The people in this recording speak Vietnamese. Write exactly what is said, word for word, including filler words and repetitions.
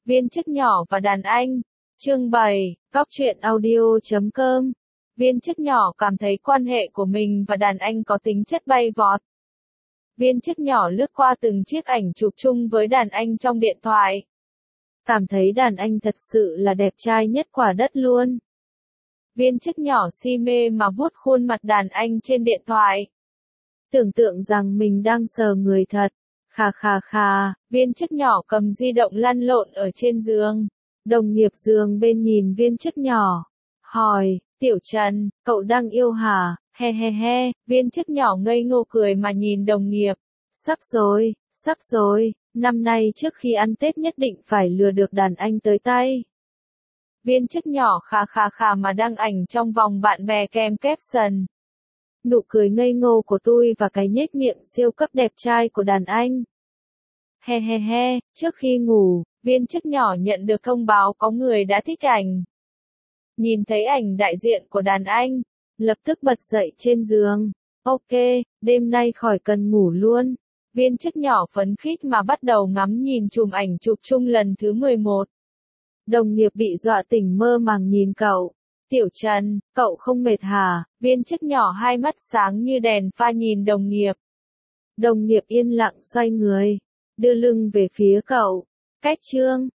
Viên chức nhỏ và đàn anh. Chương bảy, Góc truyện audio chấm com. Viên chức nhỏ cảm thấy quan hệ của mình và đàn anh có tính chất bay vọt. Viên chức nhỏ lướt qua từng chiếc ảnh chụp chung với đàn anh trong điện thoại. Cảm thấy đàn anh thật sự là đẹp trai nhất quả đất luôn. Viên chức nhỏ si mê mà vuốt khuôn mặt đàn anh trên điện thoại. Tưởng tượng rằng mình đang sờ người thật. Khà khà khà, viên chức nhỏ cầm di động lăn lộn ở trên giường. Đồng nghiệp giường bên nhìn viên chức nhỏ. Hỏi, Tiểu Trần, cậu đang yêu hả? He he he, viên chức nhỏ ngây ngô cười mà nhìn đồng nghiệp. Sắp rồi, sắp rồi, năm nay trước khi ăn Tết nhất định phải lừa được đàn anh tới tay. Viên chức nhỏ khà khà khà mà đăng ảnh trong vòng bạn bè kèm caption. Nụ cười ngây ngô của tôi và cái nhếch miệng siêu cấp đẹp trai của đàn anh. He he he, trước khi ngủ, viên chức nhỏ nhận được thông báo có người đã thích ảnh. Nhìn thấy ảnh đại diện của đàn anh, lập tức bật dậy trên giường. Ok, đêm nay khỏi cần ngủ luôn. Viên chức nhỏ phấn khích mà bắt đầu ngắm nhìn chùm ảnh chụp chung lần thứ mười một. Đồng nghiệp bị dọa tỉnh mơ màng nhìn cậu. Tiểu Trần, cậu không mệt hả? Viên chức nhỏ hai mắt sáng như đèn pha nhìn đồng nghiệp. Đồng nghiệp yên lặng xoay người, đưa lưng về phía cậu. Cách chương